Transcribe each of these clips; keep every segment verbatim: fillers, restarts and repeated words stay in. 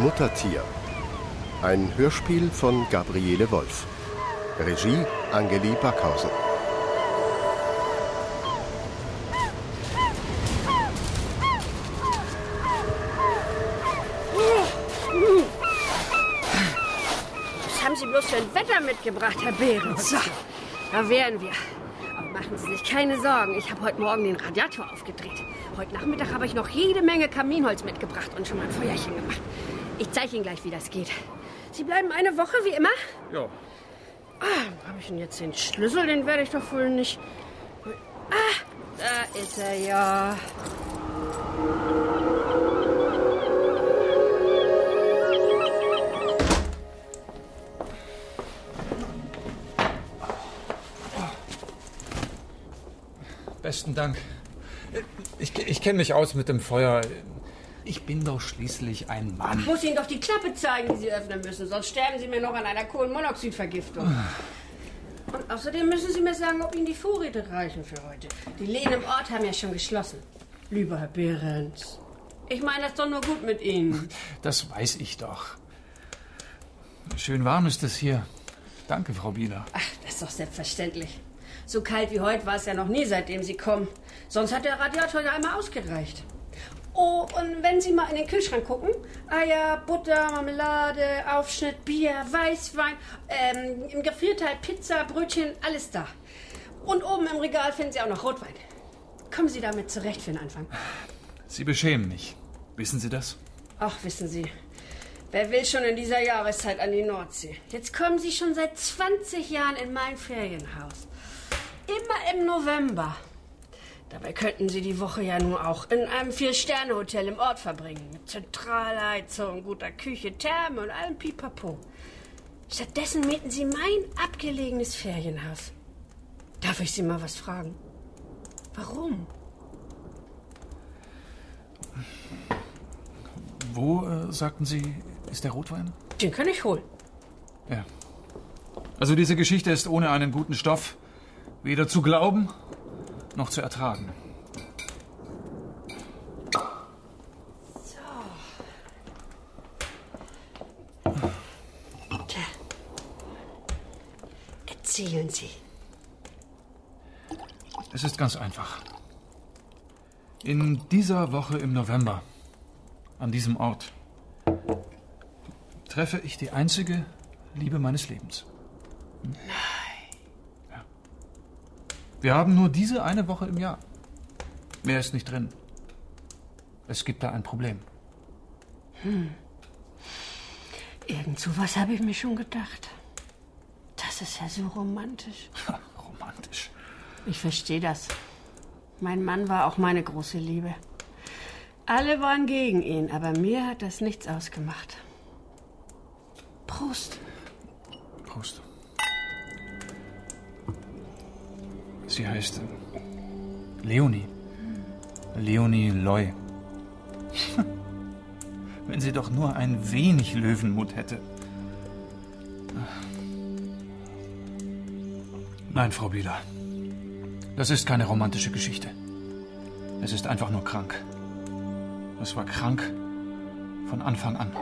Muttertier. Ein Hörspiel von Gabriele Wolf. Regie Angeli Backhausen. Was haben Sie bloß für ein Wetter mitgebracht, Herr Behrens? So, da wären wir. Aber machen Sie sich keine Sorgen, ich habe heute Morgen den Radiator aufgedreht. Heute Nachmittag habe ich noch jede Menge Kaminholz mitgebracht und schon mal ein Feuerchen gemacht. Ich zeige Ihnen gleich, wie das geht. Sie bleiben eine Woche, wie immer? Ja. Ah, habe ich denn jetzt den Schlüssel? Den werde ich doch wohl nicht... Ah, da ist er ja. Besten Dank. Ich, ich kenne mich aus mit dem Feuer. Ich bin doch schließlich ein Mann. Ich muss Ihnen doch die Klappe zeigen, die Sie öffnen müssen. Sonst sterben Sie mir noch an einer Kohlenmonoxidvergiftung. Und außerdem müssen Sie mir sagen, ob Ihnen die Vorräte reichen für heute. Die Läden im Ort haben ja schon geschlossen. Lieber Herr Behrens, ich meine das doch nur gut mit Ihnen. Das weiß ich doch. Schön warm ist es hier. Danke, Frau Bieler. Ach, das ist doch selbstverständlich. So kalt wie heute war es ja noch nie, seitdem Sie kommen. Sonst hat der Radiator ja einmal ausgereicht. Oh, und wenn Sie mal in den Kühlschrank gucken, Eier, Butter, Marmelade, Aufschnitt, Bier, Weißwein, ähm, im Gefrierteil Pizza, Brötchen, alles da. Und oben im Regal finden Sie auch noch Rotwein. Kommen Sie damit zurecht für den Anfang. Sie beschämen mich. Wissen Sie das? Ach, wissen Sie, wer will schon in dieser Jahreszeit an die Nordsee? Jetzt kommen Sie schon seit zwanzig Jahren in mein Ferienhaus. Immer im November. Dabei könnten Sie die Woche ja nun auch in einem Vier-Sterne-Hotel im Ort verbringen. Mit Zentralheizung, guter Küche, Therme und allem Pipapo. Stattdessen mieten Sie mein abgelegenes Ferienhaus. Darf ich Sie mal was fragen? Warum? Wo, äh, sagten Sie, ist der Rotwein? Den kann ich holen. Ja. Also diese Geschichte ist ohne einen guten Stoff weder zu glauben noch zu ertragen. So. Tja. Erzählen Sie. Es ist ganz einfach. In dieser Woche im November, an diesem Ort, treffe ich die einzige Liebe meines Lebens. Nein. Ja. Wir haben nur diese eine Woche im Jahr. Mehr ist nicht drin. Es gibt da ein Problem. Hm. Irgend so was habe ich mir schon gedacht. Das ist ja so romantisch. Romantisch. Ich verstehe das. Mein Mann war auch meine große Liebe. Alle waren gegen ihn, aber mir hat das nichts ausgemacht. Prost. Prost. Sie heißt äh, Leonie. Leonie Loy. Wenn sie doch nur ein wenig Löwenmut hätte. Nein, Frau Bieler. Das ist keine romantische Geschichte. Es ist einfach nur krank. Es war krank von Anfang an.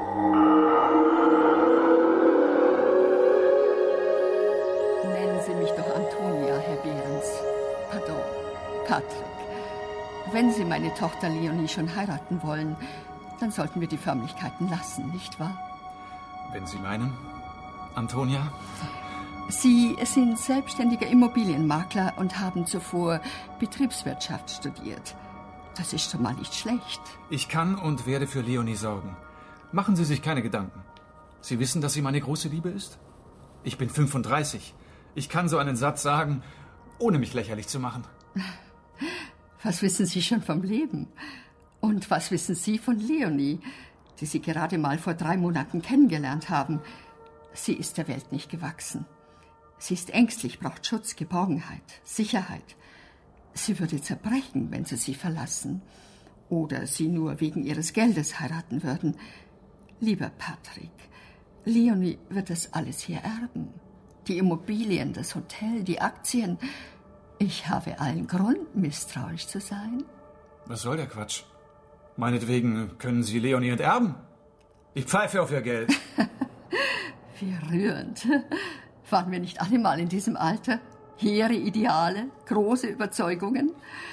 Nennen Sie mich doch Antonia, Herr Behrens. Pardon, Patrick. Wenn Sie meine Tochter Leonie schon heiraten wollen, dann sollten wir die Förmlichkeiten lassen, nicht wahr? Wenn Sie meinen, Antonia? Sie sind selbstständiger Immobilienmakler und haben zuvor Betriebswirtschaft studiert. Das ist schon mal nicht schlecht. Ich kann und werde für Leonie sorgen. Machen Sie sich keine Gedanken. Sie wissen, dass sie meine große Liebe ist? Ich bin fünfunddreißig. Ich kann so einen Satz sagen, ohne mich lächerlich zu machen. Was wissen Sie schon vom Leben? Und was wissen Sie von Leonie, die Sie gerade mal vor drei Monaten kennengelernt haben? Sie ist der Welt nicht gewachsen. Sie ist ängstlich, braucht Schutz, Geborgenheit, Sicherheit. Sie würde zerbrechen, wenn Sie sie verlassen. Oder Sie nur wegen Ihres Geldes heiraten würden. Lieber Patrick, Leonie wird das alles hier erben. Die Immobilien, das Hotel, die Aktien. Ich habe allen Grund, misstrauisch zu sein. Was soll der Quatsch? Meinetwegen können Sie Leonie enterben. Ich pfeife auf Ihr Geld. Wie rührend. Waren wir nicht alle mal in diesem Alter? Hehre Ideale, große Überzeugungen.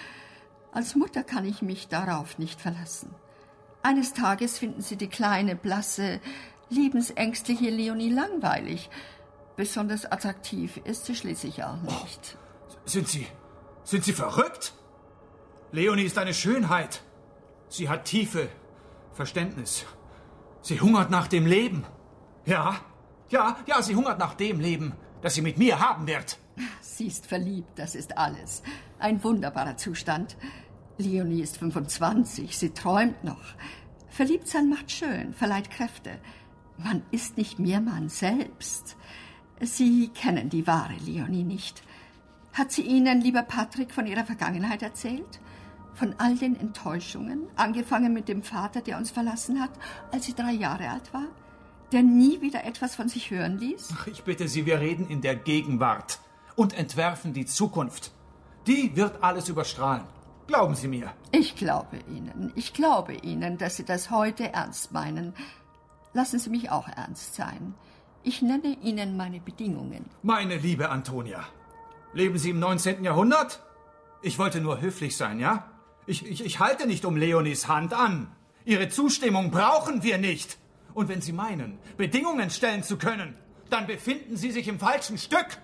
Als Mutter kann ich mich darauf nicht verlassen. Eines Tages finden Sie die kleine, blasse, lebensängstliche Leonie langweilig. Besonders attraktiv ist sie schließlich auch nicht. Oh, sind Sie, sind Sie verrückt? Leonie ist eine Schönheit. Sie hat Tiefe, Verständnis. Sie hungert nach dem Leben. Ja, ja, ja, sie hungert nach dem Leben, das sie mit mir haben wird. Sie ist verliebt, das ist alles. Ein wunderbarer Zustand. Leonie ist fünfundzwanzig, sie träumt noch. Verliebtsein macht schön, verleiht Kräfte. Man ist nicht mehr man selbst. Sie kennen die wahre Leonie nicht. Hat sie Ihnen, lieber Patrick, von ihrer Vergangenheit erzählt? Von all den Enttäuschungen, angefangen mit dem Vater, der uns verlassen hat, als sie drei Jahre alt war? Der nie wieder etwas von sich hören ließ? Ach, ich bitte Sie, wir reden in der Gegenwart und entwerfen die Zukunft. Die wird alles überstrahlen. Glauben Sie mir. Ich glaube Ihnen. Ich glaube Ihnen, dass Sie das heute ernst meinen. Lassen Sie mich auch ernst sein. Ich nenne Ihnen meine Bedingungen. Meine liebe Antonia, leben Sie im neunzehnten Jahrhundert? Ich wollte nur höflich sein, ja? Ich, ich, ich halte nicht um Leonies Hand an. Ihre Zustimmung brauchen wir nicht. Und wenn Sie meinen, Bedingungen stellen zu können, dann befinden Sie sich im falschen Stück.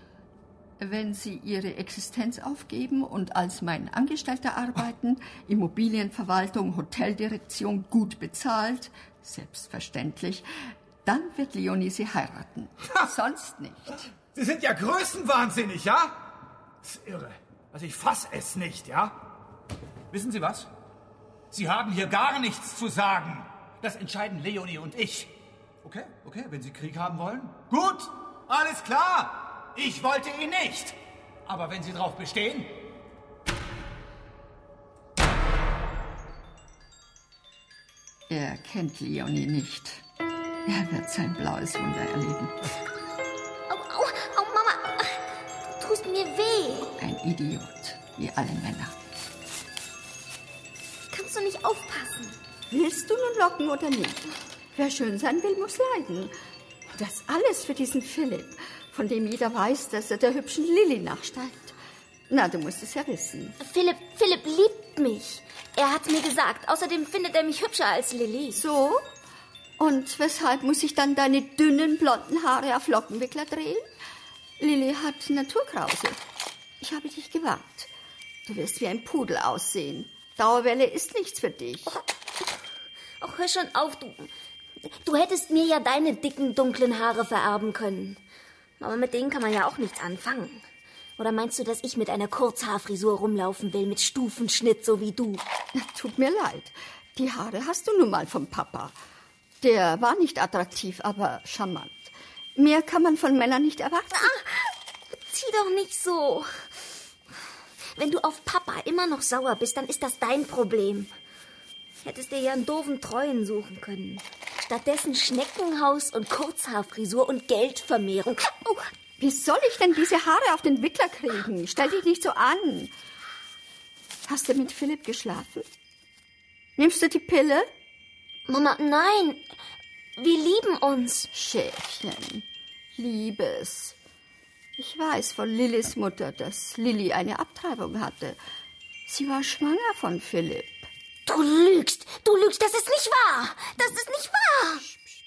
Wenn Sie Ihre Existenz aufgeben und als mein Angestellter arbeiten, Immobilienverwaltung, Hoteldirektion, gut bezahlt, selbstverständlich, dann wird Leonie Sie heiraten. Sonst nicht. Sie sind ja größenwahnsinnig, ja? Das ist irre. Also ich fass es nicht, ja? Wissen Sie was? Sie haben hier gar nichts zu sagen. Das entscheiden Leonie und ich. Okay, okay, wenn Sie Krieg haben wollen. Gut, alles klar. Ich wollte ihn nicht. Aber wenn Sie drauf bestehen... Er kennt Leonie nicht. Er wird sein blaues Wunder erleben. Au, au, au, Mama. Du tust mir weh. Ein Idiot, wie alle Männer. Kannst du nicht aufpassen? Willst du nun locken oder nicht? Wer schön sein will, muss leiden. Das alles für diesen Philipp, von dem jeder weiß, dass er der hübschen Lilly nachsteigt. Na, du musst es ja wissen. Philipp, Philipp liebt mich. Er hat mir gesagt. Außerdem findet er mich hübscher als Lilly. So? Und weshalb muss ich dann deine dünnen, blonden Haare auf Lockenwickler drehen? Lilly hat Naturkrause. Ich habe dich gewarnt. Du wirst wie ein Pudel aussehen. Dauerwelle ist nichts für dich. Ach, hör schon auf, du. Du hättest mir ja deine dicken, dunklen Haare vererben können. Aber mit denen kann man ja auch nichts anfangen. Oder meinst du, dass ich mit einer Kurzhaarfrisur rumlaufen will, mit Stufenschnitt, so wie du? Tut mir leid. Die Haare hast du nun mal vom Papa. Der war nicht attraktiv, aber charmant. Mehr kann man von Männern nicht erwarten. Ah, zieh doch nicht so. Wenn du auf Papa immer noch sauer bist, dann ist das dein Problem. Hättest dir ja einen doofen Treuen suchen können. Stattdessen Schneckenhaus und Kurzhaarfrisur und Geldvermehrung. Oh. Wie soll ich denn diese Haare auf den Wickler kriegen? Stell dich nicht so an. Hast du mit Philipp geschlafen? Nimmst du die Pille? Mama, nein. Wir lieben uns. Schäfchen, Liebes. Ich weiß von Lillys Mutter, dass Lilly eine Abtreibung hatte. Sie war schwanger von Philipp. Du lügst, du lügst, das ist nicht wahr. Das ist nicht wahr.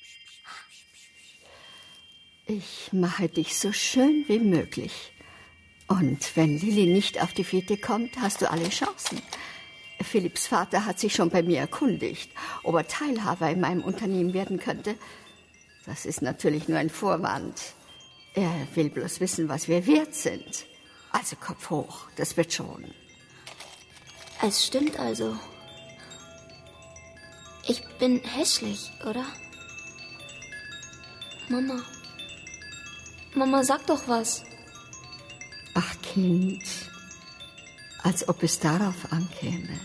Ich mache dich so schön wie möglich. Und wenn Lilly nicht auf die Fete kommt, hast du alle Chancen. Philipps Vater hat sich schon bei mir erkundigt, ob er Teilhaber in meinem Unternehmen werden könnte. Das ist natürlich nur ein Vorwand. Er will bloß wissen, was wir wert sind. Also Kopf hoch, das wird schon. Es stimmt also. Ich bin hässlich, oder? Mama. Mama, sag doch was. Ach, Kind. Als ob es darauf ankäme.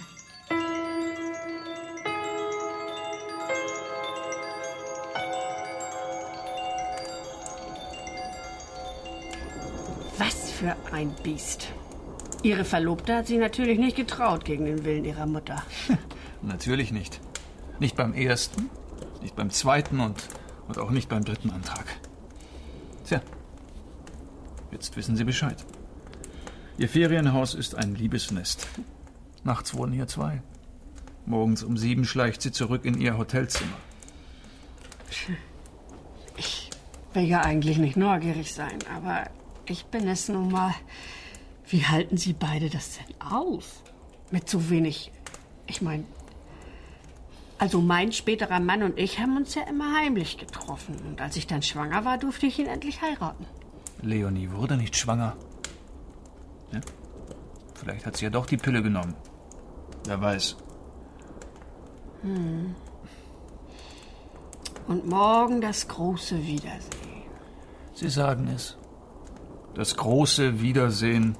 Was für ein Biest. Ihre Verlobte hat sich natürlich nicht getraut gegen den Willen ihrer Mutter. Natürlich nicht. Nicht beim ersten Nicht beim zweiten und, und auch nicht beim dritten Antrag. Tja, jetzt wissen Sie Bescheid. Ihr Ferienhaus ist ein Liebesnest. Nachts wohnen hier zwei. Morgens um sieben schleicht sie zurück in ihr Hotelzimmer. Ich will ja eigentlich nicht neugierig sein, aber ich bin es nun mal. Wie halten Sie beide das denn aus? Mit so wenig. Ich meine, also mein späterer Mann und ich haben uns ja immer heimlich getroffen. Und als ich dann schwanger war, durfte ich ihn endlich heiraten. Leonie wurde nicht schwanger. Ja? Vielleicht hat sie ja doch die Pille genommen. Wer weiß. Hm. Und morgen das große Wiedersehen. Sie sagen es. Das große Wiedersehen.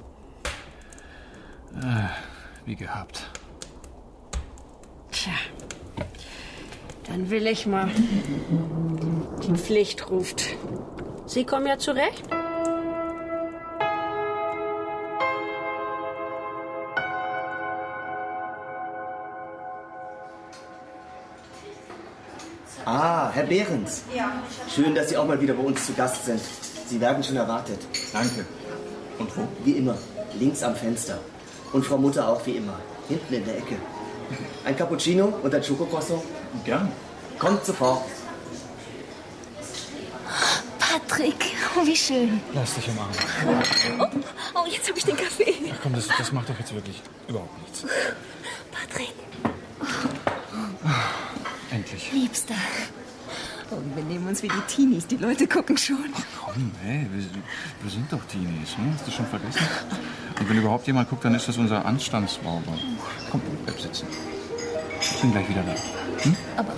Äh, wie gehabt. Tja. Dann will ich mal. Die Pflicht ruft. Sie kommen ja zurecht? Ah, Herr Behrens. Ja. Schön, dass Sie auch mal wieder bei uns zu Gast sind. Sie werden schon erwartet. Danke. Und wo? Wie immer, links am Fenster. Und Frau Mutter auch wie immer, hinten in der Ecke. Ein Cappuccino und ein Schokocroissant? Gern. Kommt sofort. Patrick, oh, wie schön. Lass dich umarmen. Oh, oh jetzt habe ich den Kaffee. Ach komm, das, das macht doch jetzt wirklich überhaupt nichts. Patrick. Endlich. Liebster. Oh, wir nehmen uns wie die Teenies. Die Leute gucken schon. Ach komm, hey, wir, wir sind doch Teenies, ne? Hast du schon vergessen? Und wenn überhaupt jemand guckt, dann ist das unser Anstandsrauber. Komm, bleib sitzen. Ich bin gleich wieder da. Hm? Aber...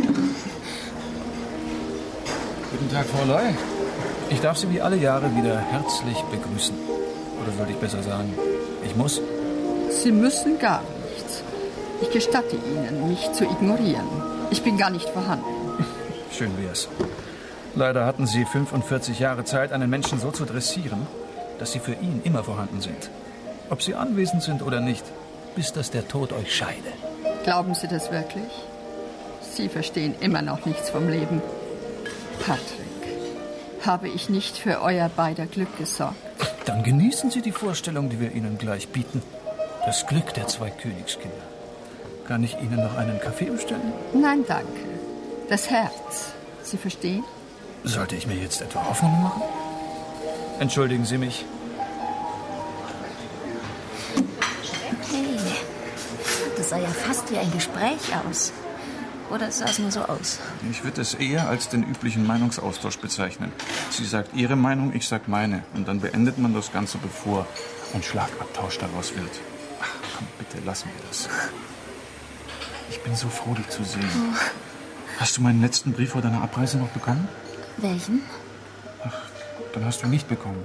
Guten Tag, Frau Loy. Ich darf Sie wie alle Jahre wieder herzlich begrüßen. Oder sollte ich besser sagen, ich muss? Sie müssen gar nichts. Ich gestatte Ihnen, mich zu ignorieren. Ich bin gar nicht vorhanden. Schön wär's. Leider hatten Sie fünfundvierzig Jahre Zeit, einen Menschen so zu dressieren, dass Sie für ihn immer vorhanden sind. Ob Sie anwesend sind oder nicht, bis dass der Tod euch scheide. Glauben Sie das wirklich? Sie verstehen immer noch nichts vom Leben. Patrick, habe ich nicht für euer beider Glück gesorgt? Dann genießen Sie die Vorstellung, die wir Ihnen gleich bieten. Das Glück der zwei Königskinder. Kann ich Ihnen noch einen Kaffee bestellen? Nein, danke. Das Herz. Sie verstehen? Sollte ich mir jetzt etwa Hoffnung machen? Entschuldigen Sie mich. Hey, das sah ja fast wie ein Gespräch aus. Oder sah es nur so aus? Ich würde es eher als den üblichen Meinungsaustausch bezeichnen. Sie sagt Ihre Meinung, ich sag meine. Und dann beendet man das Ganze, bevor ein Schlagabtausch daraus wird. Ach, komm, bitte, lassen wir das. Ich bin so froh, dich zu sehen. Oh. Hast du meinen letzten Brief vor deiner Abreise noch bekommen? Welchen? Ach, dann hast du nicht bekommen.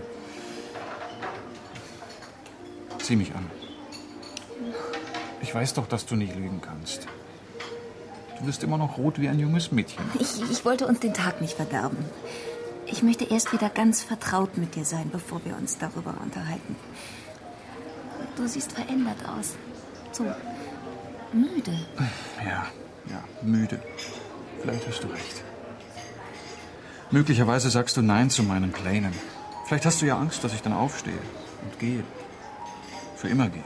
Sieh mich an. Ich weiß doch, dass du nicht lügen kannst. Du bist immer noch rot wie ein junges Mädchen. Ich, ich wollte uns den Tag nicht verderben. Ich möchte erst wieder ganz vertraut mit dir sein, bevor wir uns darüber unterhalten. Du siehst verändert aus. So müde. Ja, ja, müde. Vielleicht hast du recht. Möglicherweise sagst du Nein zu meinen Plänen. Vielleicht hast du ja Angst, dass ich dann aufstehe und gehe. Für immer gehe.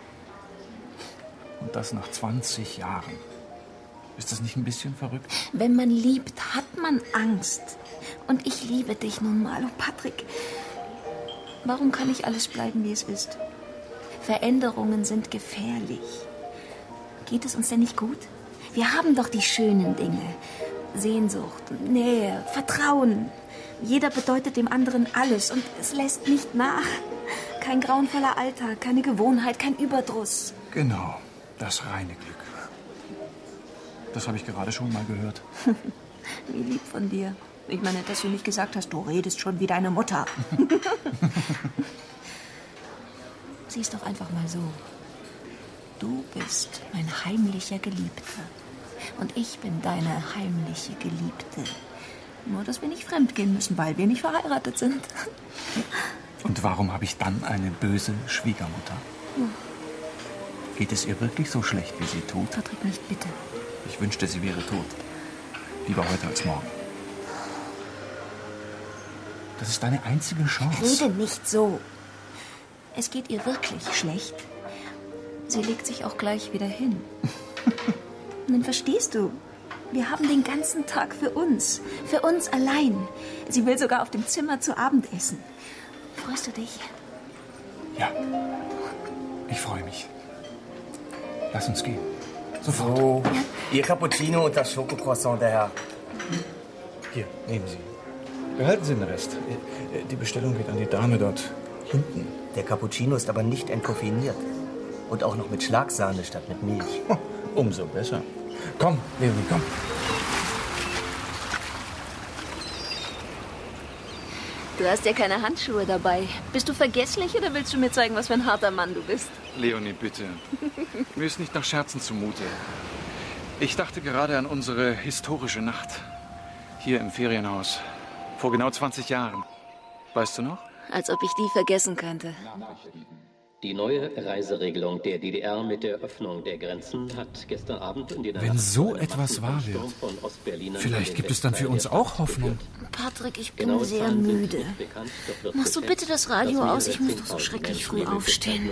Und das nach zwanzig Jahren. Ist das nicht ein bisschen verrückt? Wenn man liebt, hat man Angst. Und ich liebe dich nun mal. Oh, Patrick, warum kann nicht alles bleiben, wie es ist? Veränderungen sind gefährlich. Geht es uns denn nicht gut? Wir haben doch die schönen Dinge. Sehnsucht, Nähe, Vertrauen. Jeder bedeutet dem anderen alles und es lässt nicht nach. Kein grauenvoller Alltag, keine Gewohnheit, kein Überdruss. Genau, das reine Glück. Das habe ich gerade schon mal gehört. Wie lieb von dir. Ich meine, dass du nicht gesagt hast, du redest schon wie deine Mutter. Sieh's doch einfach mal so. Du bist mein heimlicher Geliebter. Und ich bin deine heimliche Geliebte. Nur, dass wir nicht fremdgehen müssen, weil wir nicht verheiratet sind. Und warum habe ich dann eine böse Schwiegermutter? Hm. Geht es ihr wirklich so schlecht, wie sie tut? Patrick, nicht bitte. Ich wünschte, sie wäre tot. Lieber heute als morgen. Das ist deine einzige Chance. Rede nicht so. Es geht ihr wirklich schlecht. Sie legt sich auch gleich wieder hin. Und dann verstehst du, wir haben den ganzen Tag für uns. Für uns allein. Sie will sogar auf dem Zimmer zu Abend essen. Freust du dich? Ja, ich freue mich. Lass uns gehen. Sofort. So, Ihr Cappuccino und das Schokocroissant, der Herr. Hier, nehmen Sie. Behalten Sie den Rest. Die Bestellung geht an die Dame dort hinten. Der Cappuccino ist aber nicht entkoffeiniert. Und auch noch mit Schlagsahne statt mit Milch. Oh, umso besser. Komm, Leonie, komm. Du hast ja keine Handschuhe dabei. Bist du vergesslich oder willst du mir zeigen, was für ein harter Mann du bist? Leonie, bitte. Mir ist nicht nach Scherzen zumute. Ich dachte gerade an unsere historische Nacht. Hier im Ferienhaus. Vor genau zwanzig Jahren. Weißt du noch? Als ob ich die vergessen könnte. Die neue Reiseregelung der D D R mit der Öffnung der Grenzen hat gestern Abend in den Wenn so etwas wahr wird, vielleicht gibt es dann für uns auch Hoffnung. Patrick, ich bin sehr müde. Machst du bitte das Radio aus? Ich muss doch so schrecklich früh aufstehen.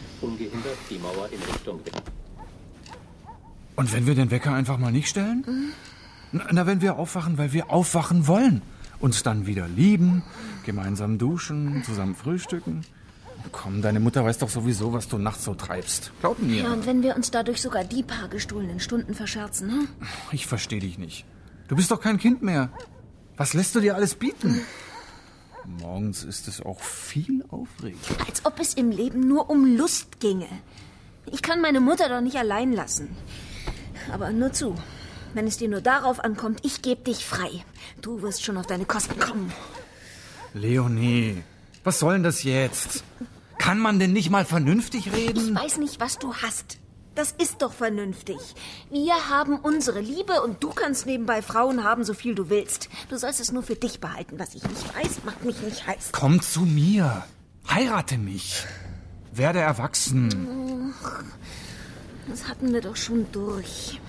Und wenn wir den Wecker einfach mal nicht stellen? Hm? Na, wenn wir aufwachen, weil wir aufwachen wollen. Uns dann wieder lieben, gemeinsam duschen, zusammen frühstücken. Komm, deine Mutter weiß doch sowieso, was du nachts so treibst. Glaub mir. Ja, und wenn wir uns dadurch sogar die paar gestohlenen Stunden verscherzen, ne? Ich verstehe dich nicht. Du bist doch kein Kind mehr. Was lässt du dir alles bieten? Morgens ist es auch viel aufregender. Als ob es im Leben nur um Lust ginge. Ich kann meine Mutter doch nicht allein lassen. Aber nur zu. Wenn es dir nur darauf ankommt, ich gebe dich frei. Du wirst schon auf deine Kosten kommen. Leonie, was soll denn das jetzt? Kann man denn nicht mal vernünftig reden? Ich weiß nicht, was du hast. Das ist doch vernünftig. Wir haben unsere Liebe und du kannst nebenbei Frauen haben, so viel du willst. Du sollst es nur für dich behalten. Was ich nicht weiß, macht mich nicht heiß. Komm zu mir. Heirate mich. Werde erwachsen. Das hatten wir doch schon durch.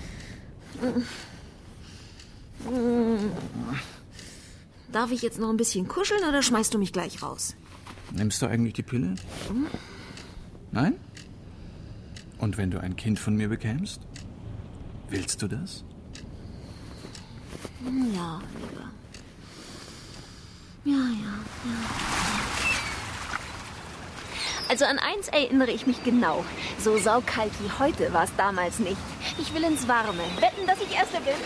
Darf ich jetzt noch ein bisschen kuscheln oder schmeißt du mich gleich raus? Nimmst du eigentlich die Pille? Hm? Nein? Und wenn du ein Kind von mir bekämst? Willst du das? Ja, lieber. Ja, ja, ja. Also an eins erinnere ich mich genau. So saukalt wie heute war es damals nicht. Ich will ins Warme. Wetten, dass ich Erste bin?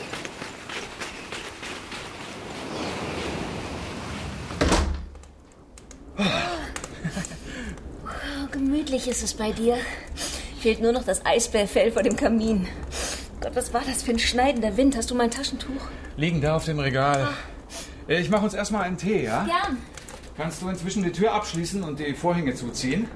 Oh, gemütlich ist es bei dir. Fehlt nur noch das Eisbärfell vor dem Kamin. Gott, was war das für ein schneidender Wind? Hast du mein Taschentuch? Liegen da auf dem Regal. Ah. Ich mache uns erstmal einen Tee, ja? Gern. Kannst du inzwischen die Tür abschließen und die Vorhänge zuziehen?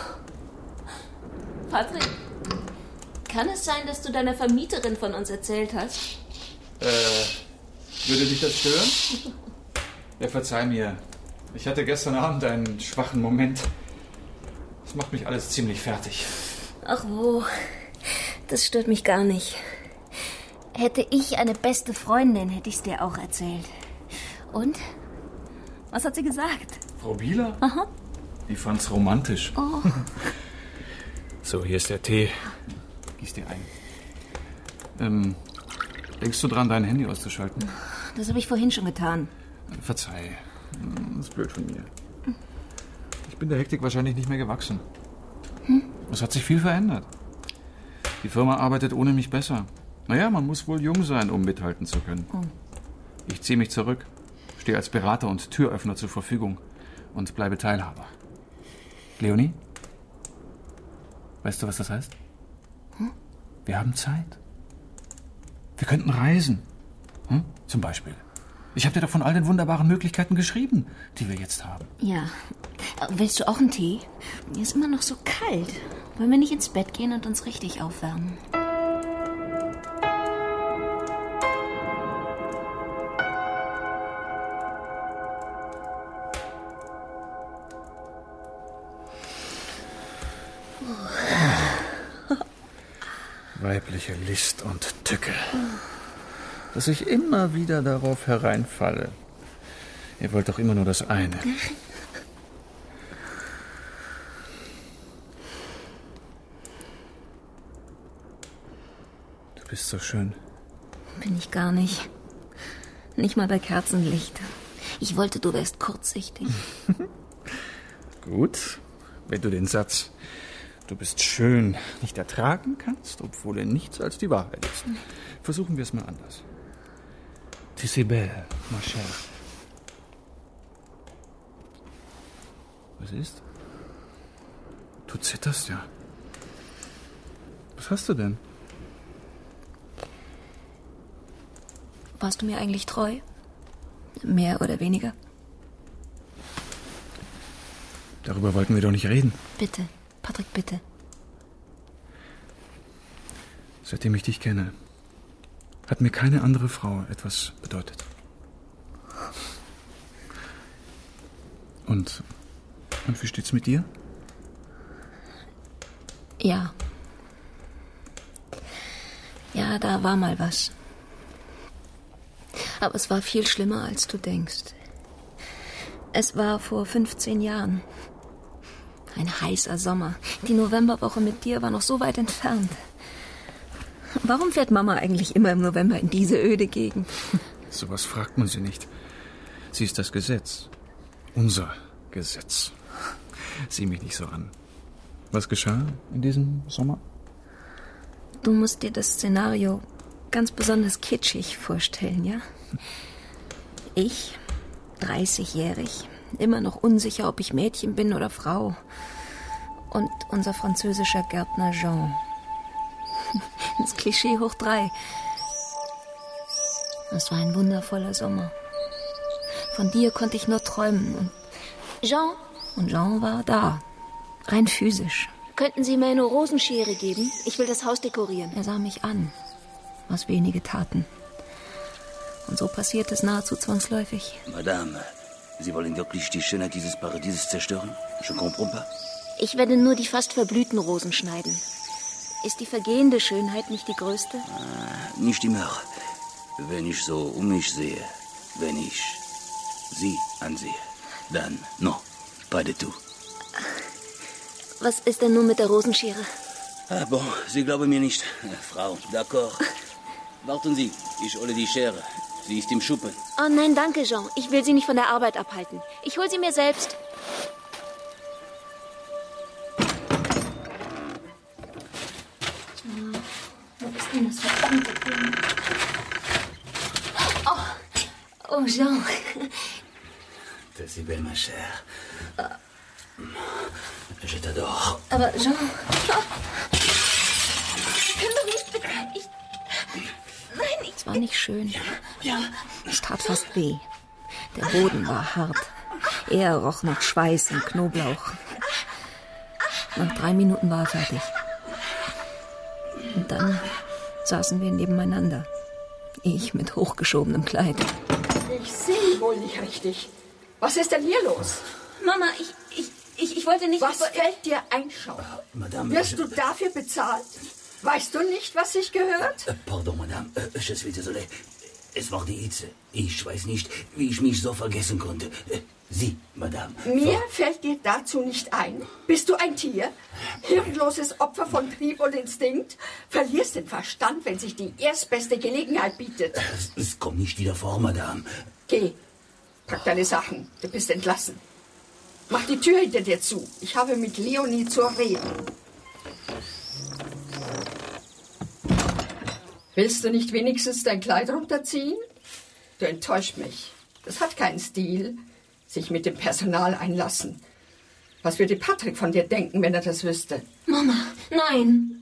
Patrick, kann es sein, dass du deiner Vermieterin von uns erzählt hast? Äh, würde dich das stören? Ja, verzeih mir. Ich hatte gestern Abend einen schwachen Moment. Das macht mich alles ziemlich fertig. Ach wo, das stört mich gar nicht. Hätte ich eine beste Freundin, hätte ich es dir auch erzählt. Und? Was hat sie gesagt? Frau Bieler? Aha. Die fand's romantisch. Oh. So, hier ist der Tee. Gieß dir ein. Ähm, denkst du dran, dein Handy auszuschalten? Das habe ich vorhin schon getan. Verzeih. Das ist blöd von mir. Ich bin der Hektik wahrscheinlich nicht mehr gewachsen. Hm? Es hat sich viel verändert. Die Firma arbeitet ohne mich besser. Naja, man muss wohl jung sein, um mithalten zu können. Oh. Ich ziehe mich zurück, stehe als Berater und Türöffner zur Verfügung und bleibe Teilhaber. Leonie? Weißt du, was das heißt? Hm? Wir haben Zeit. Wir könnten reisen. Hm? Zum Beispiel. Ich habe dir doch von all den wunderbaren Möglichkeiten geschrieben, die wir jetzt haben. Ja. Willst du auch einen Tee? Mir ist immer noch so kalt. Wollen wir nicht ins Bett gehen und uns richtig aufwärmen? Weibliche List und Tücke. dass ich immer wieder darauf hereinfalle. Ihr wollt doch immer nur das eine. Du bist so schön. Bin ich gar nicht. Nicht mal bei Kerzenlicht. Ich wollte, du wärst kurzsichtig. Gut, wenn du den Satz "Du bist schön" nicht ertragen kannst, obwohl er nichts als die Wahrheit ist. Versuchen wir es mal anders. Tu es belle, ma chère. Was ist? Du zitterst ja. Was hast du denn? Warst du mir eigentlich treu? Mehr oder weniger? Darüber wollten wir doch nicht reden. Bitte, Patrick, bitte. Seitdem ich dich kenne, hat mir keine andere Frau etwas bedeutet. Und, und wie steht's mit dir? Ja. Ja, da war mal was. Aber es war viel schlimmer, als du denkst. Es war vor fünfzehn Jahren. Ein heißer Sommer. Die Novemberwoche mit dir war noch so weit entfernt. Warum fährt Mama eigentlich immer im November in diese öde Gegend? Sowas fragt man sie nicht. Sie ist das Gesetz. Unser Gesetz. Sieh mich nicht so an. Was geschah in diesem Sommer? Du musst dir das Szenario ganz besonders kitschig vorstellen, ja? Ich, dreißigjährig, immer noch unsicher, ob ich Mädchen bin oder Frau. Und unser französischer Gärtner Jean. Das Klischee hoch drei. Es war ein wundervoller Sommer. Von dir konnte ich nur träumen. Und Jean? Und Jean war da. Rein physisch. Könnten Sie mir eine Rosenschere geben? Ich will das Haus dekorieren. Er sah mich an, was wenige taten. Und so passiert es nahezu zwangsläufig. Madame, Sie wollen wirklich die Schönheit dieses Paradieses zerstören? Je comprends pas. Ich werde nur die fast verblühten Rosen schneiden. Ist die vergehende Schönheit nicht die größte? Ah, nicht immer. Wenn ich so um mich sehe, wenn ich Sie ansehe, dann no, pas du tout. Was ist denn nun mit der Rosenschere? Ah, bon, Sie glauben mir nicht. Frau, d'accord. Warten Sie, ich hole die Schere. Sie ist im Schuppen. Oh nein, danke, Jean. Ich will Sie nicht von der Arbeit abhalten. Ich hole sie mir selbst. Wo ist denn das verdammte Ding? Oh, oh Jean. Das ist belle, ma chère. Je t'adore. Aber Jean... Oh. Kann doch nicht bitte... Ich... Nein, ich... Es war nicht schön. Ja. Es tat fast weh. Der Boden war hart. Er roch nach Schweiß und Knoblauch. Nach drei Minuten war er fertig. Und dann saßen wir nebeneinander. Ich mit hochgeschobenem Kleid. Ich sehe wohl nicht richtig. Was ist denn hier los? Mama, ich... ich Ich, ich wollte nicht... Was fällt dir ein, Schau? Madame... Wirst du dafür bezahlt? Weißt du nicht, was sich gehört? Äh, pardon, Madame. Äh, je suis désolé. Es war die Hitze. Ich weiß nicht, wie ich mich so vergessen konnte. Äh, Sie, Madame. Mir Vor... fällt dir dazu nicht ein. Bist du ein Tier? Hirnloses Opfer von Trieb und Instinkt? Verlierst den Verstand, wenn sich die erstbeste Gelegenheit bietet. Es, es kommt nicht wieder vor, Madame. Geh. Pack deine Sachen. Du bist entlassen. Mach die Tür hinter dir zu. Ich habe mit Leonie zu reden. Willst du nicht wenigstens dein Kleid runterziehen? Du enttäuscht mich. Das hat keinen Stil. Sich mit dem Personal einlassen. Was würde Patrick von dir denken, wenn er das wüsste? Mama, nein.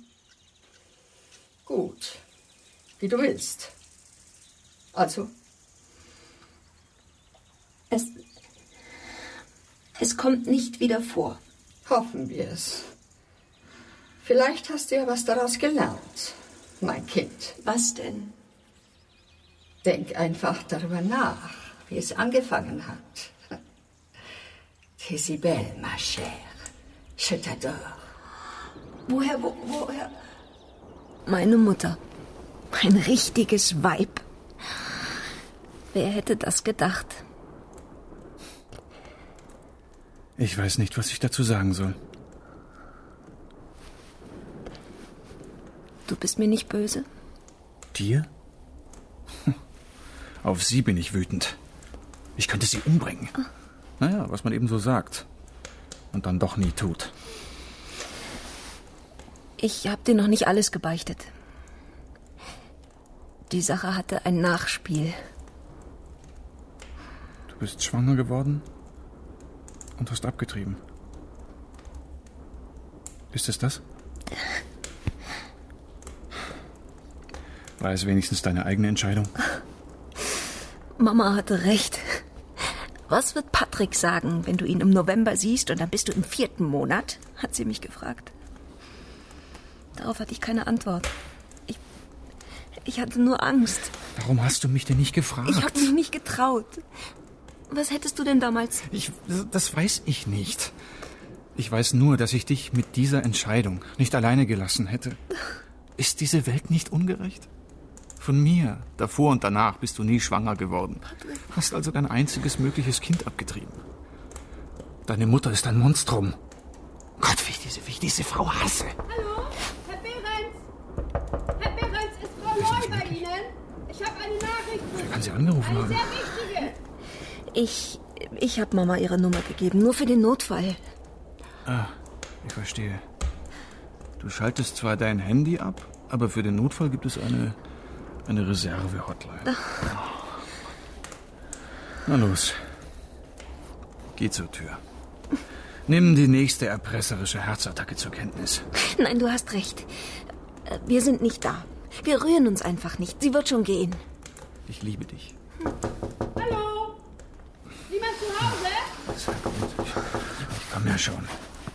Gut. Wie du willst. Also? Es... Es kommt nicht wieder vor. Hoffen wir es. Vielleicht hast du ja was daraus gelernt, mein Kind. Was denn? Denk einfach darüber nach, wie es angefangen hat. C'est si belle, ma chère. Je t'adore. Woher, wo, woher? Meine Mutter. Ein richtiges Weib. Wer hätte das gedacht? Ich weiß nicht, was ich dazu sagen soll. Du bist mir nicht böse? Dir? Auf sie bin ich wütend. Ich könnte sie umbringen. Oh. Naja, was man eben so sagt. Und dann doch nie tut. Ich habe dir noch nicht alles gebeichtet. Die Sache hatte ein Nachspiel. Du bist schwanger geworden und hast abgetrieben. Ist es das? War es wenigstens deine eigene Entscheidung? Mama hatte recht. Was wird Patrick sagen, wenn du ihn im November siehst und dann bist du im vierten Monat? Hat sie mich gefragt. Darauf hatte ich keine Antwort. Ich, ich hatte nur Angst. Warum hast du mich denn nicht gefragt? Ich habe mich nicht getraut. Was hättest du denn damals? Ich, das weiß ich nicht. Ich weiß nur, dass ich dich mit dieser Entscheidung nicht alleine gelassen hätte. Ist diese Welt nicht ungerecht? Von mir, davor und danach, bist du nie schwanger geworden. Hast also dein einziges mögliches Kind abgetrieben. Deine Mutter ist ein Monstrum. Gott, wie ich diese, wie ich diese Frau hasse. Hallo, Herr Behrens. Herr Behrens, ist Frau Neu bei Ihnen? Ich habe eine Nachricht für Sie. Wer kann sie angerufen Eine haben? sehr wichtige. Ich, ich habe Mama ihre Nummer gegeben, nur für den Notfall. Ah, ich verstehe. Du schaltest zwar dein Handy ab, aber für den Notfall gibt es eine, eine Reserve-Hotline. Na los. Geh zur Tür. Nimm die nächste erpresserische Herzattacke zur Kenntnis. Nein, du hast recht. Wir sind nicht da. Wir rühren uns einfach nicht. Sie wird schon gehen. Ich liebe dich. Hallo? Niemand zu Hause? Sehr gut. Ich, ich komm ja schon.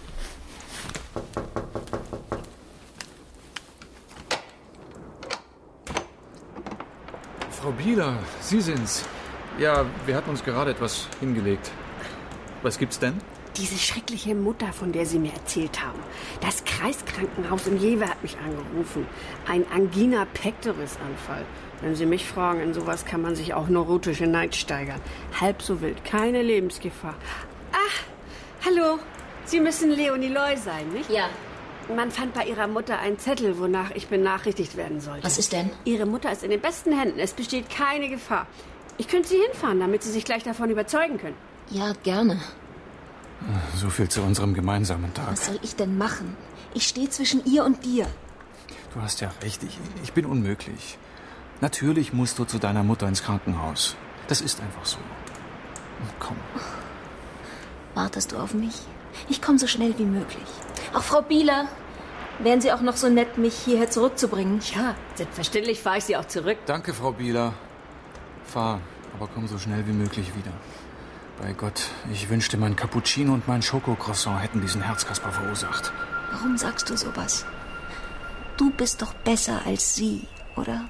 Frau Bieler, Sie sind's. Ja, wir hatten uns gerade etwas hingelegt. Was gibt's denn? Diese schreckliche Mutter, von der Sie mir erzählt haben. Das Kreiskrankenhaus in Jever hat mich angerufen. Ein Angina pectoris-Anfall. Wenn Sie mich fragen, in sowas kann man sich auch neurotische Neid steigern. Halb so wild, keine Lebensgefahr. Ach, hallo. Sie müssen Leonie Loy sein, nicht? Ja. Man fand bei Ihrer Mutter einen Zettel, wonach ich benachrichtigt werden sollte. Was ist denn? Ihre Mutter ist in den besten Händen. Es besteht keine Gefahr. Ich könnte Sie hinfahren, damit Sie sich gleich davon überzeugen können. Ja, gerne. So viel zu unserem gemeinsamen Tag. Was soll ich denn machen? Ich stehe zwischen ihr und dir. Du hast ja recht, ich, ich bin unmöglich. Natürlich musst du zu deiner Mutter ins Krankenhaus. Das ist einfach so. Komm. Wartest du auf mich? Ich komme so schnell wie möglich. Auch Frau Bieler, wären Sie auch noch so nett, mich hierher zurückzubringen? Ja, selbstverständlich fahre ich Sie auch zurück. Danke, Frau Bieler. Fahr, aber komm so schnell wie möglich wieder. Bei Gott, ich wünschte, mein Cappuccino und mein Schokocroissant hätten diesen Herzkasper verursacht. Warum sagst du sowas? Du bist doch besser als sie, oder?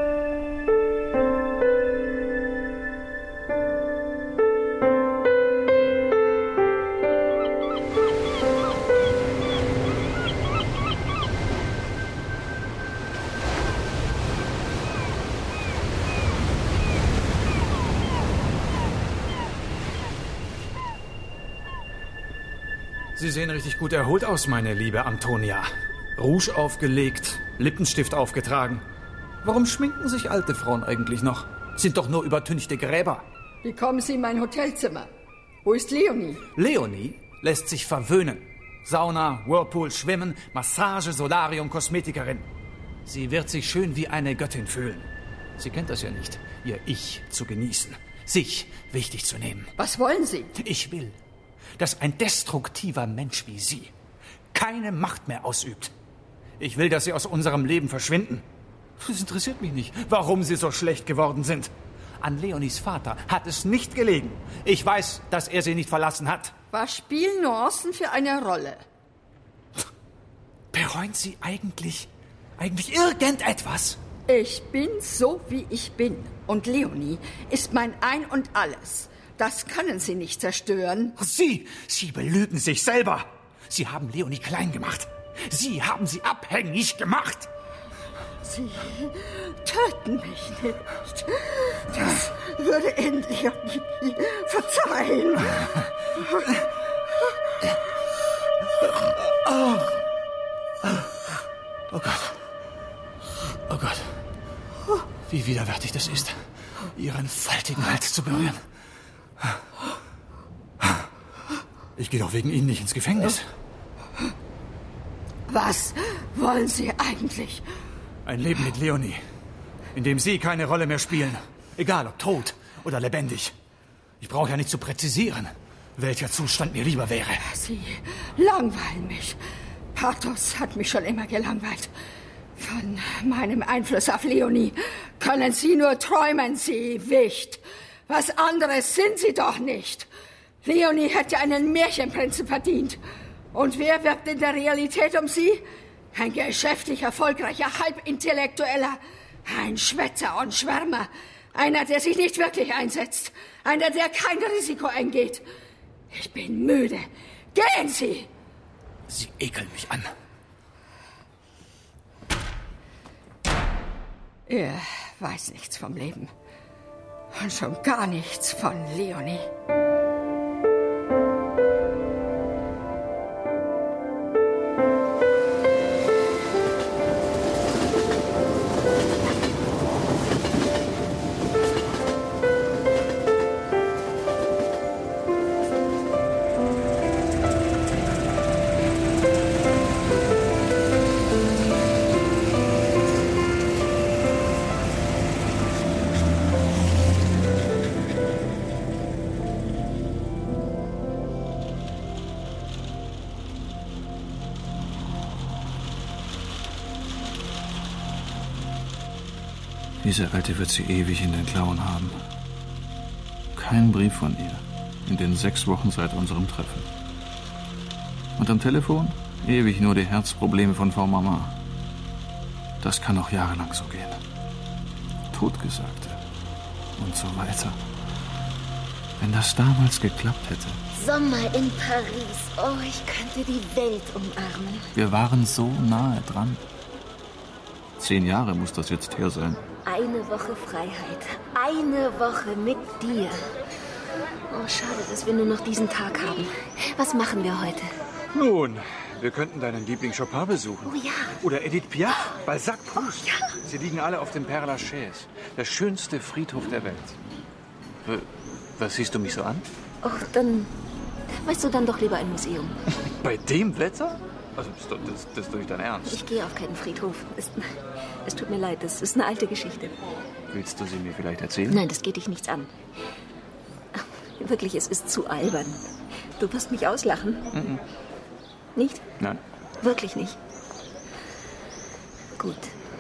Sie sehen richtig gut erholt aus, meine liebe Antonia. Rouge aufgelegt, Lippenstift aufgetragen. Warum schminken sich alte Frauen eigentlich noch? Sind doch nur übertünchte Gräber. Wie kommen Sie in mein Hotelzimmer? Wo ist Leonie? Leonie lässt sich verwöhnen. Sauna, Whirlpool, Schwimmen, Massage, Solarium, Kosmetikerin. Sie wird sich schön wie eine Göttin fühlen. Sie kennt das ja nicht, ihr Ich zu genießen, sich wichtig zu nehmen. Was wollen Sie? Ich will, dass ein destruktiver Mensch wie Sie keine Macht mehr ausübt. Ich will, dass Sie aus unserem Leben verschwinden. Es interessiert mich nicht, warum Sie so schlecht geworden sind. An Leonies Vater hat es nicht gelegen. Ich weiß, dass er sie nicht verlassen hat. Was spielen Nuancen für eine Rolle? Bereuen Sie eigentlich, eigentlich irgendetwas? Ich bin so, wie ich bin. Und Leonie ist mein Ein und Alles. Das können Sie nicht zerstören. Sie, Sie belügen sich selber. Sie haben Leonie klein gemacht. Sie haben sie abhängig gemacht. Sie töten mich nicht. Das würde endlich Olivia verzeihen. Oh. Oh Gott. Oh Gott. Wie widerwärtig das ist, Ihren faltigen Hals zu berühren. Ich gehe doch wegen Ihnen nicht ins Gefängnis. Was wollen Sie eigentlich? Ein Leben mit Leonie, in dem Sie keine Rolle mehr spielen. Egal, ob tot oder lebendig. Ich brauche ja nicht zu präzisieren, welcher Zustand mir lieber wäre. Sie langweilen mich. Pathos hat mich schon immer gelangweilt. Von meinem Einfluss auf Leonie können Sie nur träumen, Sie Wicht. Was anderes sind Sie doch nicht. Leonie hätte einen Märchenprinzen verdient. Und wer wirbt in der Realität um sie? Ein geschäftlich erfolgreicher Halbintellektueller. Ein Schwätzer und Schwärmer. Einer, der sich nicht wirklich einsetzt. Einer, der kein Risiko eingeht. Ich bin müde. Gehen Sie! Sie ekeln mich an. Er weiß nichts vom Leben. Und schon gar nichts von Leonie. Diese Alte wird sie ewig in den Klauen haben. Kein Brief von ihr in den sechs Wochen seit unserem Treffen. Und am Telefon ewig nur die Herzprobleme von Frau Mama. Das kann noch jahrelang so gehen. Totgesagte und so weiter. Wenn das damals geklappt hätte. Sommer in Paris. Oh, ich könnte die Welt umarmen. Wir waren so nahe dran. Zehn Jahre muss das jetzt her sein. Eine Woche Freiheit. Eine Woche mit dir. Oh, schade, dass wir nur noch diesen Tag haben. Was machen wir heute? Nun, wir könnten deinen Liebling Chopin besuchen. Oh ja. Oder Edith Piaf, Balzac, Proust. Oh, ja. Sie liegen alle auf dem Père Lachaise, der schönste Friedhof der Welt. Was siehst du mich so an? Oh, dann... Weißt du, dann doch lieber ein Museum. Bei dem Wetter? Also, das, das, das ist doch nicht dein Ernst. Ich gehe auf keinen Friedhof. Es, es tut mir leid, das ist eine alte Geschichte. Willst du sie mir vielleicht erzählen? Nein, das geht dich nichts an. Wirklich, es ist zu albern. Du wirst mich auslachen. Mhm. Nicht? Nein. Wirklich nicht. Gut.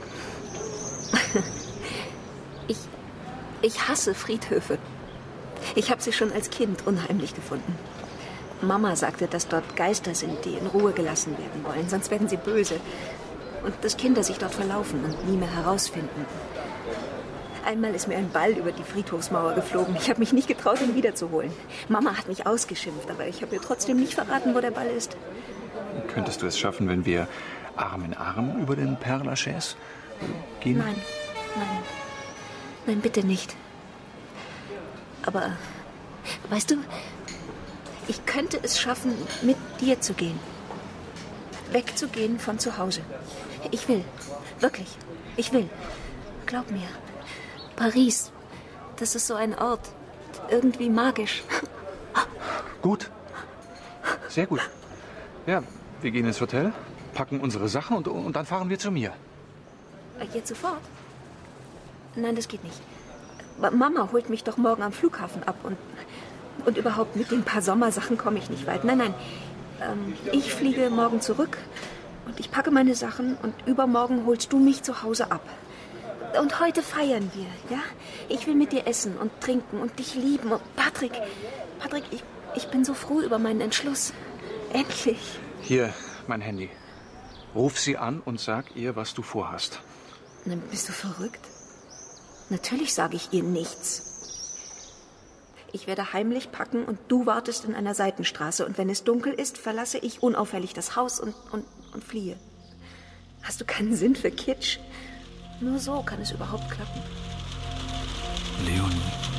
Ich, ich hasse Friedhöfe. Ich habe sie schon als Kind unheimlich gefunden. Mama sagte, dass dort Geister sind, die in Ruhe gelassen werden wollen, sonst werden sie böse. Und dass Kinder sich dort verlaufen und nie mehr herausfinden. Einmal ist mir ein Ball über die Friedhofsmauer geflogen. Ich habe mich nicht getraut, ihn wiederzuholen. Mama hat mich ausgeschimpft, aber ich habe ihr trotzdem nicht verraten, wo der Ball ist. Könntest du es schaffen, wenn wir Arm in Arm über den Père Lachaise gehen? Nein, nein. Nein, bitte nicht. Aber, weißt du, ich könnte es schaffen, mit dir zu gehen. Wegzugehen von zu Hause. Ich will. Wirklich. Ich will. Glaub mir. Paris. Das ist so ein Ort. Irgendwie magisch. Gut. Sehr gut. Ja, wir gehen ins Hotel, packen unsere Sachen und, und dann fahren wir zu mir. Jetzt sofort? Nein, das geht nicht. Mama holt mich doch morgen am Flughafen ab und... Und überhaupt, mit den paar Sommersachen komme ich nicht weit. Nein, nein. Ähm, ich fliege morgen zurück und ich packe meine Sachen und übermorgen holst du mich zu Hause ab. Und heute feiern wir, ja? Ich will mit dir essen und trinken und dich lieben. Und Patrick, Patrick, ich, ich bin so froh über meinen Entschluss. Endlich. Hier, mein Handy. Ruf sie an und sag ihr, was du vorhast. Dann bist du verrückt? Natürlich sage ich ihr nichts. Ich werde heimlich packen und du wartest in einer Seitenstraße. Und wenn es dunkel ist, verlasse ich unauffällig das Haus und, und, und fliehe. Hast du keinen Sinn für Kitsch? Nur so kann es überhaupt klappen. Leonie.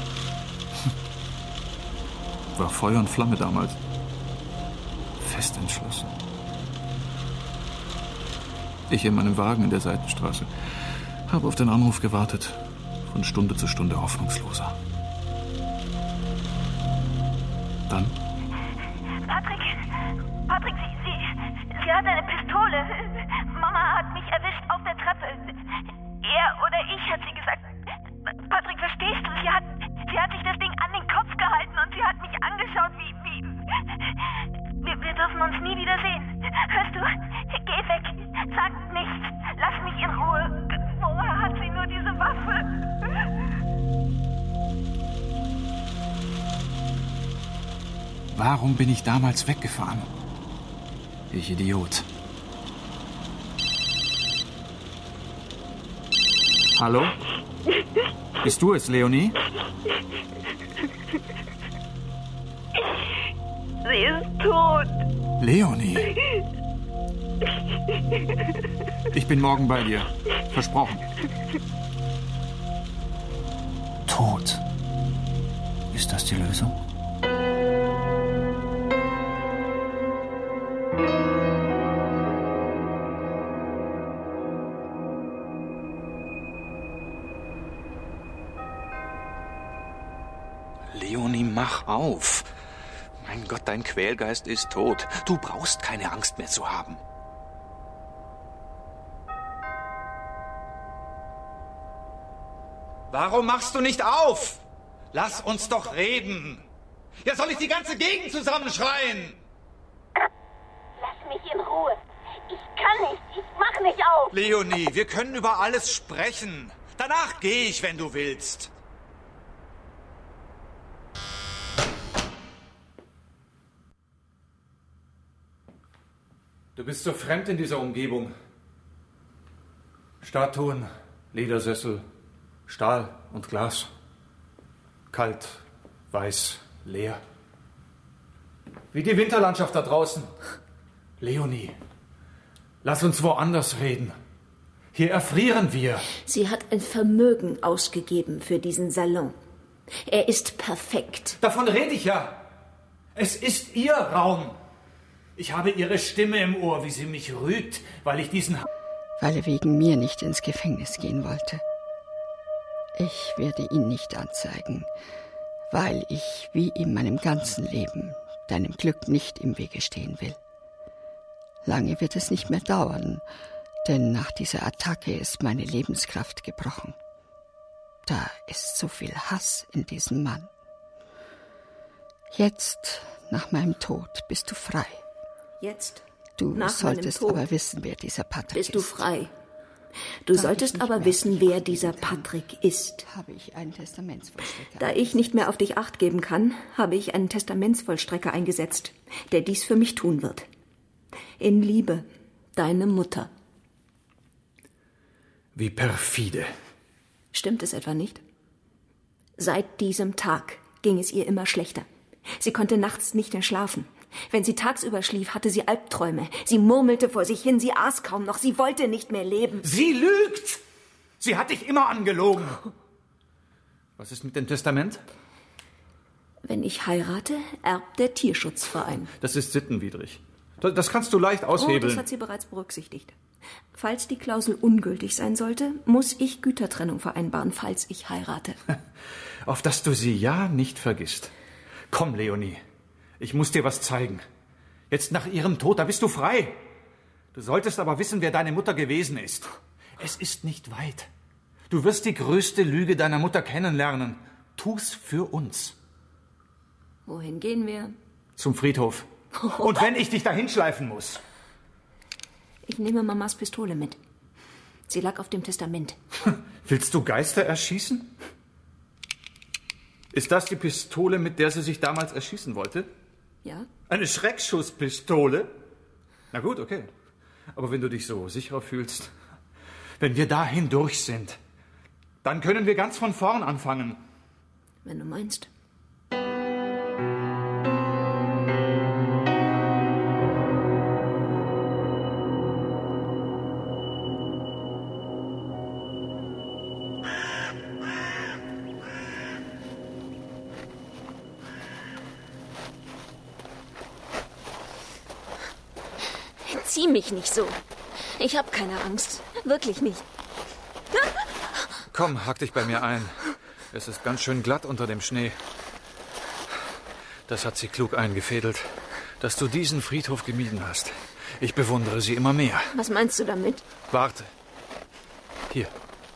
War Feuer und Flamme damals. Fest entschlossen. Ich in meinem Wagen in der Seitenstraße habe auf den Anruf gewartet. Von Stunde zu Stunde hoffnungsloser. Dann? Patrick, Patrick, sie, sie, sie hat eine Pistole. Mama hat mich erwischt auf der Treppe. Er oder ich, hat sie gesagt. Patrick, verstehst du? Sie hat, sie hat sich das Ding an den Kopf gehalten und sie hat mich angeschaut wie, wie... Wir, wir dürfen uns nie wieder sehen. Hörst du? Geh weg. Sag nichts. Lass mich in Ruhe. Woher hat sie nur diese Waffe? Warum bin ich damals weggefahren? Ich Idiot. Hallo? Bist du es, Leonie? Sie ist tot. Leonie? Ich bin morgen bei dir. Versprochen. Tod. Ist das die Lösung? Leonie, mach auf. Mein Gott, dein Quälgeist ist tot. Du brauchst keine Angst mehr zu haben. Warum machst du nicht auf? Lass uns doch reden. Ja, soll ich die ganze Gegend zusammenschreien? Lass mich in Ruhe. Ich kann nicht. Ich mach nicht auf. Leonie, wir können über alles sprechen. Danach gehe ich, wenn du willst. Du bist so fremd in dieser Umgebung. Statuen, Ledersessel, Stahl und Glas. Kalt, weiß, leer. Wie die Winterlandschaft da draußen. Leonie, lass uns woanders reden. Hier erfrieren wir. Sie hat ein Vermögen ausgegeben für diesen Salon. Er ist perfekt. Davon rede ich ja. Es ist ihr Raum. Ich habe ihre Stimme im Ohr, wie sie mich rügt, weil ich diesen... Weil er wegen mir nicht ins Gefängnis gehen wollte. Ich werde ihn nicht anzeigen, weil ich, wie in meinem ganzen Leben, deinem Glück nicht im Wege stehen will. Lange wird es nicht mehr dauern, denn nach dieser Attacke ist meine Lebenskraft gebrochen. Da ist so viel Hass in diesem Mann. Jetzt, nach meinem Tod, bist du frei. Jetzt, du nach solltest meinem Tod, aber wissen, wer dieser Patrick ist. bist du frei. Du Da solltest aber wissen, wer dieser Patrick ist. Habe ich einen Testamentsvollstrecker. Da ich nicht mehr auf dich Acht geben kann, habe ich einen Testamentsvollstrecker eingesetzt, der dies für mich tun wird. In Liebe, deine Mutter. Wie perfide. Stimmt es etwa nicht? Seit diesem Tag ging es ihr immer schlechter. Sie konnte nachts nicht mehr schlafen. Wenn sie tagsüber schlief, hatte sie Albträume. Sie murmelte vor sich hin, sie aß kaum noch, sie wollte nicht mehr leben. Sie lügt! Sie hat dich immer angelogen. Was ist mit dem Testament? Wenn ich heirate, erbt der Tierschutzverein. Das ist sittenwidrig. Das kannst du leicht aushebeln. Oh, das hat sie bereits berücksichtigt. Falls die Klausel ungültig sein sollte, muss ich Gütertrennung vereinbaren, falls ich heirate. Auf dass du sie ja nicht vergisst. Komm, Leonie. Ich muss dir was zeigen. Jetzt nach ihrem Tod, da bist du frei. Du solltest aber wissen, wer deine Mutter gewesen ist. Es ist nicht weit. Du wirst die größte Lüge deiner Mutter kennenlernen. Tu's für uns. Wohin gehen wir? Zum Friedhof. Und wenn ich dich dahin schleifen muss. Ich nehme Mamas Pistole mit. Sie lag auf dem Testament. Willst du Geister erschießen? Ist das die Pistole, mit der sie sich damals erschießen wollte? Ja. Eine Schreckschusspistole? Na gut, okay. Aber wenn du dich so sicher fühlst, wenn wir dahin durch sind, dann können wir ganz von vorn anfangen. Wenn du meinst. Zieh mich nicht so. Ich habe keine Angst. Wirklich nicht. Komm, hack dich bei mir ein. Es ist ganz schön glatt unter dem Schnee. Das hat sie klug eingefädelt, dass du diesen Friedhof gemieden hast. Ich bewundere sie immer mehr. Was meinst du damit? Warte. Hier.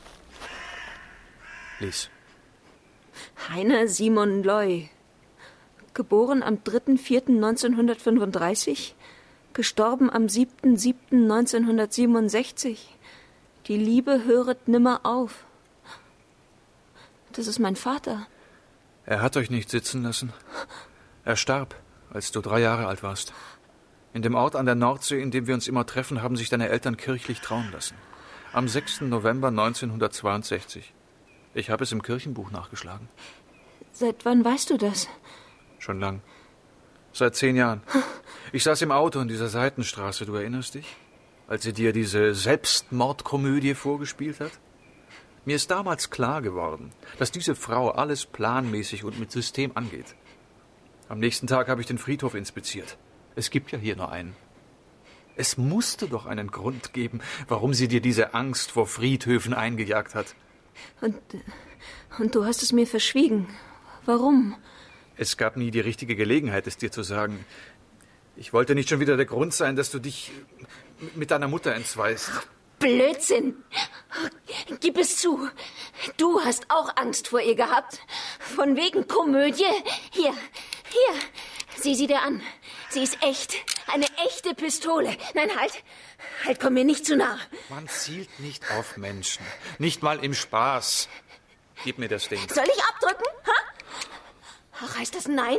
Lies. Heiner Simon Loy. Geboren am dritten vierten neunzehnhundertfünfunddreißig. Gestorben am siebten siebten neunzehnhundertsiebenundsechzig. Die Liebe höret nimmer auf. Das ist mein Vater. Er hat euch nicht sitzen lassen. Er starb, als du drei Jahre alt warst. In dem Ort an der Nordsee, in dem wir uns immer treffen, haben sich deine Eltern kirchlich trauen lassen. Am sechsten November neunzehnhundertzweiundsechzig. Ich habe es im Kirchenbuch nachgeschlagen. Seit wann weißt du das? Schon lang. Seit zehn Jahren. Ich saß im Auto in dieser Seitenstraße, du erinnerst dich? Als sie dir diese Selbstmordkomödie vorgespielt hat? Mir ist damals klar geworden, dass diese Frau alles planmäßig und mit System angeht. Am nächsten Tag habe ich den Friedhof inspiziert. Es gibt ja hier nur einen. Es musste doch einen Grund geben, warum sie dir diese Angst vor Friedhöfen eingejagt hat. Und, und du hast es mir verschwiegen. Warum? Es gab nie die richtige Gelegenheit, es dir zu sagen. Ich wollte nicht schon wieder der Grund sein, dass du dich mit deiner Mutter entzweist. Blödsinn! Gib es zu. Du hast auch Angst vor ihr gehabt. Von wegen Komödie. Hier, hier. Sieh sie dir an. Sie ist echt. Eine echte Pistole. Nein, halt. Halt, komm mir nicht zu nah. Man zielt nicht auf Menschen. Nicht mal im Spaß. Gib mir das Ding. Soll ich abdrücken? Ha? Ach, heißt das nein?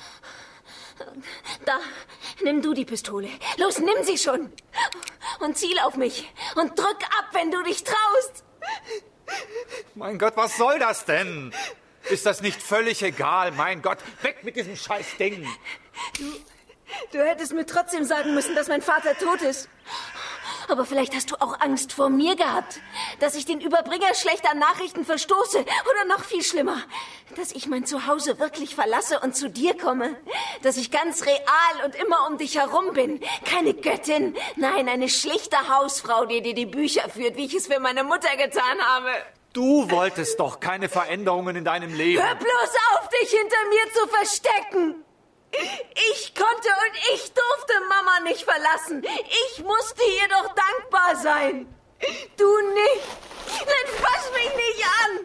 Da, nimm du die Pistole. Los, nimm sie schon. Und ziel auf mich. Und drück ab, wenn du dich traust. Mein Gott, was soll das denn? Ist das nicht völlig egal? Mein Gott, weg mit diesem scheiß Ding. Du, du hättest mir trotzdem sagen müssen, dass mein Vater tot ist. Aber vielleicht hast du auch Angst vor mir gehabt, dass ich den Überbringer schlechter Nachrichten verstoße oder noch viel schlimmer, dass ich mein Zuhause wirklich verlasse und zu dir komme, dass ich ganz real und immer um dich herum bin, keine Göttin, nein, eine schlichte Hausfrau, die dir die Bücher führt, wie ich es für meine Mutter getan habe. Du wolltest doch keine Veränderungen in deinem Leben. Hör bloß auf, dich hinter mir zu verstecken! Ich konnte und ich durfte Mama nicht verlassen. Ich musste ihr doch dankbar sein. Du nicht. Dann fass mich nicht an.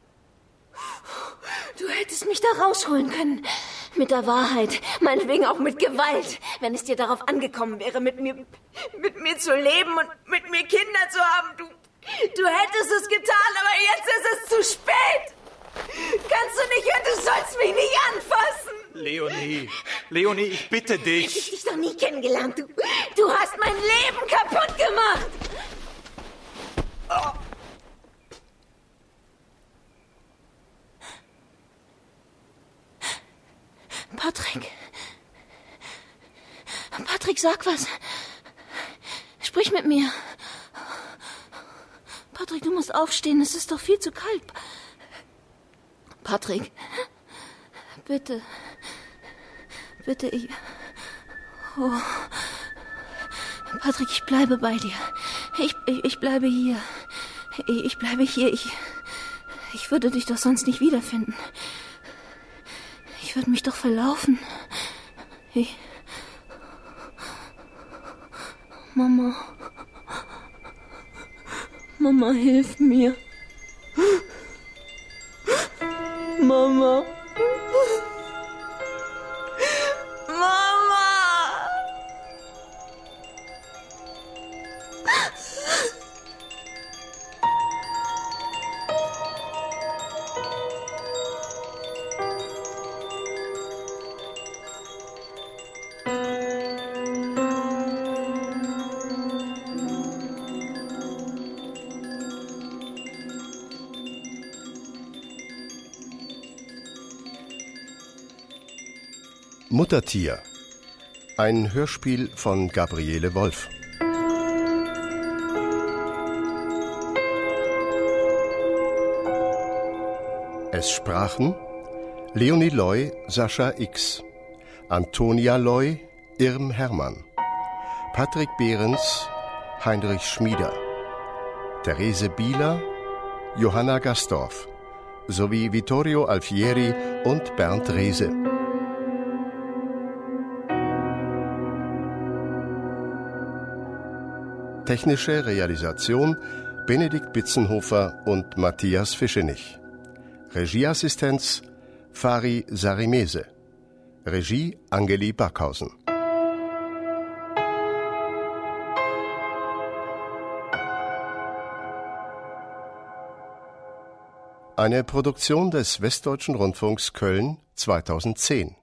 Du hättest mich da rausholen können. Mit der Wahrheit. Meinetwegen auch mit Gewalt. Wenn es dir darauf angekommen wäre, mit mir, mit mir zu leben und mit mir Kinder zu haben. Du, du hättest es getan, aber jetzt ist es zu spät. Kannst du nicht hören, du sollst mich nicht anfassen. Leonie, Leonie, ich bitte dich. Hätte ich dich doch nie kennengelernt. Du, du hast mein Leben kaputt gemacht. Oh. Patrick. Patrick, sag was. Sprich mit mir. Patrick, du musst aufstehen. Es ist doch viel zu kalt. Patrick, bitte. Bitte, ich... Oh. Patrick, ich bleibe bei dir. Ich, ich, ich bleibe hier. Ich, ich bleibe hier. Ich, ich würde dich doch sonst nicht wiederfinden. Ich würde mich doch verlaufen. Ich... Mama. Mama, hilf mir. Mama. Mama! Muttertier. Ein Hörspiel von Gabriele Wolf. Es sprachen Leonie Loy, Sascha X, Antonia Loy, Irm Hermann, Patrick Behrens, Heinrich Schmieder, Therese Bieler, Johanna Gastorf sowie Vittorio Alfieri und Bernd Rehse. Technische Realisation Benedikt Bitzenhofer und Matthias Fischenich. Regieassistenz Fari Sarimese. Regie Angeli Backhausen. Eine Produktion des Westdeutschen Rundfunks Köln zweitausendzehn.